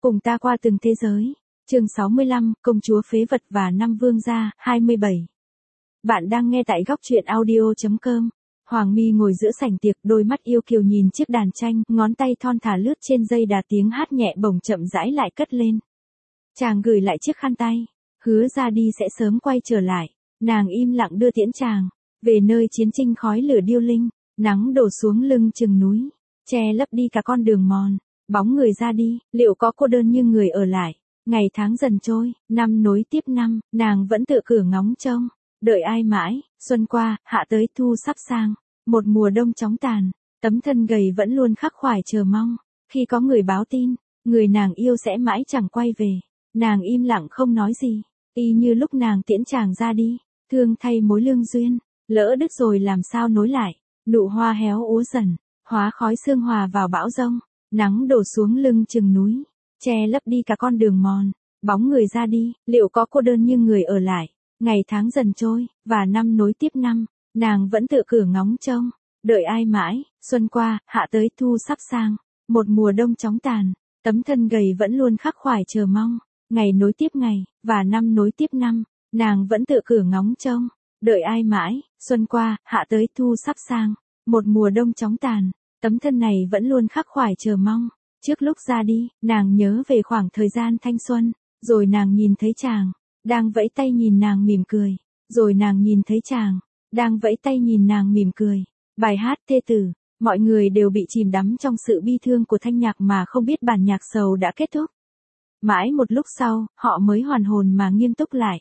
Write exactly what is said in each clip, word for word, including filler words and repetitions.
Cùng ta qua từng thế giới. Chương sáu mươi lăm, Công chúa phế vật và năm vương gia, hai mươi bảy. Bạn đang nghe tại góc truyện audio chấm com. Hoàng Mi ngồi giữa sảnh tiệc, đôi mắt yêu kiều nhìn chiếc đàn tranh, ngón tay thon thả lướt trên dây đà, tiếng hát nhẹ bổng chậm rãi lại cất lên. Chàng gửi lại chiếc khăn tay, hứa ra đi sẽ sớm quay trở lại. Nàng im lặng đưa tiễn chàng về nơi chiến tranh khói lửa điêu linh, nắng đổ xuống lưng chừng núi, che lấp đi cả con đường mòn. Bóng người ra đi, liệu có cô đơn như người ở lại? Ngày tháng dần trôi, năm nối tiếp năm, nàng vẫn tự cửa ngóng trông, đợi ai mãi, xuân qua, hạ tới thu sắp sang, một mùa đông chóng tàn, tấm thân gầy vẫn luôn khắc khoải chờ mong, khi có người báo tin, người nàng yêu sẽ mãi chẳng quay về, nàng im lặng không nói gì, y như lúc nàng tiễn chàng ra đi, thương thay mối lương duyên, lỡ đứt rồi làm sao nối lại, nụ hoa héo úa dần, hóa khói sương hòa vào bão giông. Nắng đổ xuống lưng chừng núi, che lấp đi cả con đường mòn, bóng người ra đi, liệu có cô đơn như người ở lại? Ngày tháng dần trôi, và năm nối tiếp năm, nàng vẫn tự cửa ngóng trông, đợi ai mãi, xuân qua, hạ tới thu sắp sang, một mùa đông chóng tàn, tấm thân gầy vẫn luôn khắc khoải chờ mong, ngày nối tiếp ngày, và năm nối tiếp năm, nàng vẫn tự cửa ngóng trông, đợi ai mãi, xuân qua, hạ tới thu sắp sang, một mùa đông chóng tàn. Tấm thân này vẫn luôn khắc khoải chờ mong, trước lúc ra đi, nàng nhớ về khoảng thời gian thanh xuân, rồi nàng nhìn thấy chàng, đang vẫy tay nhìn nàng mỉm cười, rồi nàng nhìn thấy chàng, đang vẫy tay nhìn nàng mỉm cười. Bài hát thê tử, mọi người đều bị chìm đắm trong sự bi thương của thanh nhạc mà không biết bản nhạc sầu đã kết thúc. Mãi một lúc sau, họ mới hoàn hồn mà nghiêm túc lại.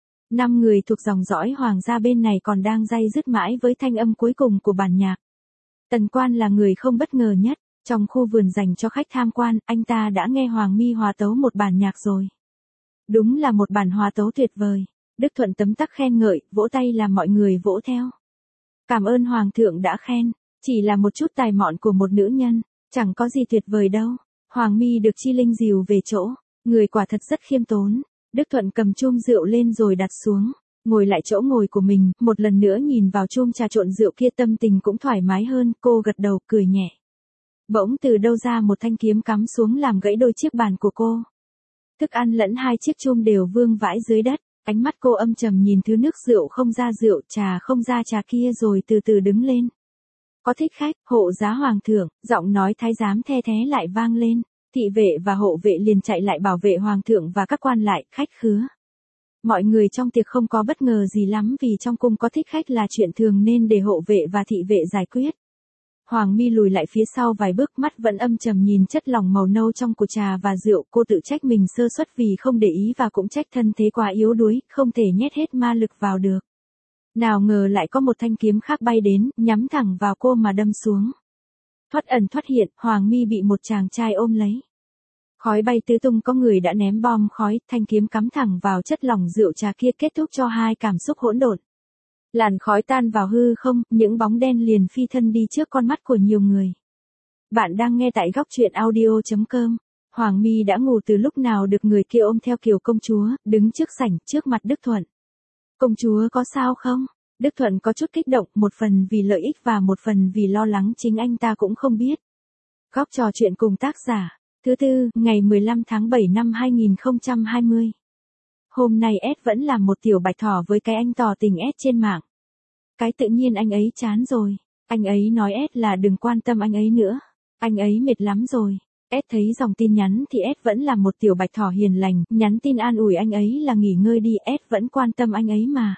Năm người thuộc dòng dõi hoàng gia bên này còn đang day dứt mãi với thanh âm cuối cùng của bản nhạc. Tần Quan là người không bất ngờ nhất, trong khu vườn dành cho khách tham quan, anh ta đã nghe Hoàng Mi hòa tấu một bản nhạc rồi. Đúng là một bản hòa tấu tuyệt vời, Đức Thuận tấm tắc khen ngợi, vỗ tay làm mọi người vỗ theo. Cảm ơn Hoàng thượng đã khen, chỉ là một chút tài mọn của một nữ nhân, chẳng có gì tuyệt vời đâu. Hoàng Mi được Chi Linh dìu về chỗ, người quả thật rất khiêm tốn. Đức Thuận cầm chum rượu lên rồi đặt xuống. Ngồi lại chỗ ngồi của mình, một lần nữa nhìn vào chum trà trộn rượu kia, tâm tình cũng thoải mái hơn, cô gật đầu, cười nhẹ. Bỗng từ đâu ra một thanh kiếm cắm xuống làm gãy đôi chiếc bàn của cô. Thức ăn lẫn hai chiếc chum đều vương vãi dưới đất, ánh mắt cô âm trầm nhìn thứ nước rượu không ra rượu, trà không ra trà kia rồi từ từ đứng lên. Có thích khách, hộ giá hoàng thượng, giọng nói thái giám the thé lại vang lên, thị vệ và hộ vệ liền chạy lại bảo vệ hoàng thượng và các quan lại, khách khứa. Mọi người trong tiệc không có bất ngờ gì lắm vì trong cung có thích khách là chuyện thường nên để hộ vệ và thị vệ giải quyết. Hoàng Mi lùi lại phía sau vài bước, mắt vẫn âm trầm nhìn chất lỏng màu nâu trong của trà và rượu, cô tự trách mình sơ suất vì không để ý và cũng trách thân thế quá yếu đuối, không thể nhét hết ma lực vào được. Nào ngờ lại có một thanh kiếm khác bay đến, nhắm thẳng vào cô mà đâm xuống. Thoát ẩn thoát hiện, Hoàng Mi bị một chàng trai ôm lấy. Khói bay tứ tung, có người đã ném bom khói, thanh kiếm cắm thẳng vào chất lỏng rượu trà kia, kết thúc cho hai cảm xúc hỗn độn. Làn khói tan vào hư không, những bóng đen liền phi thân đi trước con mắt của nhiều người. Bạn đang nghe tại góc truyện audio chấm com. Hoàng Mi đã ngủ từ lúc nào được người kia ôm theo kiểu công chúa, đứng trước sảnh, trước mặt Đức Thuận. Công chúa có sao không? Đức Thuận có chút kích động, một phần vì lợi ích và một phần vì lo lắng chính anh ta cũng không biết. Góc trò chuyện cùng tác giả. Thứ tư, ngày mười lăm tháng bảy năm hai nghìn không trăm hai mươi. Hôm nay S vẫn làm một tiểu bạch thỏ với cái anh tỏ tình S trên mạng. Cái tự nhiên anh ấy chán rồi. Anh ấy nói S là đừng quan tâm anh ấy nữa. Anh ấy mệt lắm rồi. S thấy dòng tin nhắn thì S vẫn là một tiểu bạch thỏ hiền lành, nhắn tin an ủi anh ấy là nghỉ ngơi đi, S vẫn quan tâm anh ấy mà.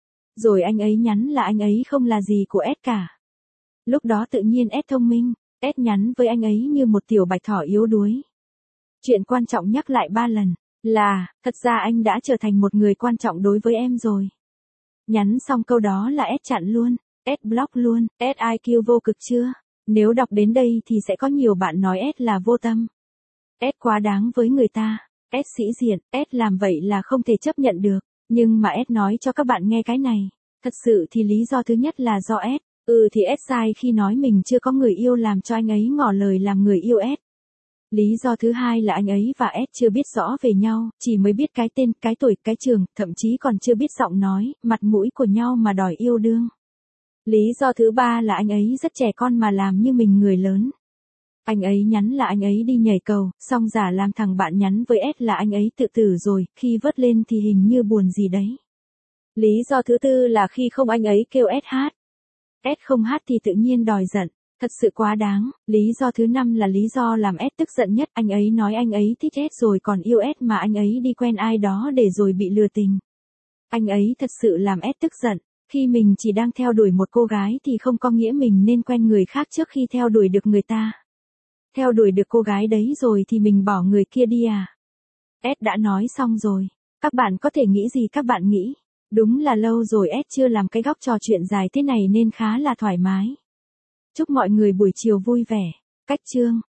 Rồi anh ấy nhắn là anh ấy không là gì của S cả. Lúc đó tự nhiên S thông minh. S nhắn với anh ấy như một tiểu bạch thỏ yếu đuối. Chuyện quan trọng nhắc lại ba lần, là, thật ra anh đã trở thành một người quan trọng đối với em rồi. Nhắn xong câu đó là S chặn luôn, S block luôn, S i kiu vô cực chưa? Nếu đọc đến đây thì sẽ có nhiều bạn nói S là vô tâm. S quá đáng với người ta, S sĩ diện, S làm vậy là không thể chấp nhận được. Nhưng mà S nói cho các bạn nghe cái này. Thật sự thì lý do thứ nhất là do S. Ừ thì S sai khi nói mình chưa có người yêu làm cho anh ấy ngỏ lời làm người yêu S. Lý do thứ hai là anh ấy và S chưa biết rõ về nhau, chỉ mới biết cái tên, cái tuổi, cái trường, thậm chí còn chưa biết giọng nói, mặt mũi của nhau mà đòi yêu đương. Lý do thứ ba là anh ấy rất trẻ con mà làm như mình người lớn. Anh ấy nhắn là anh ấy đi nhảy cầu, xong giả làm thằng bạn nhắn với S là anh ấy tự tử rồi, khi vớt lên thì hình như buồn gì đấy. Lý do thứ tư là khi không anh ấy kêu S hát. S không hát thì tự nhiên đòi giận. Thật sự quá đáng. Lý do thứ năm là lý do làm S tức giận nhất. Anh ấy nói anh ấy thích S rồi còn yêu S mà anh ấy đi quen ai đó để rồi bị lừa tình. Anh ấy thật sự làm S tức giận. Khi mình chỉ đang theo đuổi một cô gái thì không có nghĩa mình nên quen người khác trước khi theo đuổi được người ta. Theo đuổi được cô gái đấy rồi thì mình bỏ người kia đi à? S đã nói xong rồi. Các bạn có thể nghĩ gì các bạn nghĩ? Đúng là lâu rồi S chưa làm cái góc trò chuyện dài thế này nên khá là thoải mái. Chúc mọi người buổi chiều vui vẻ. Cách chương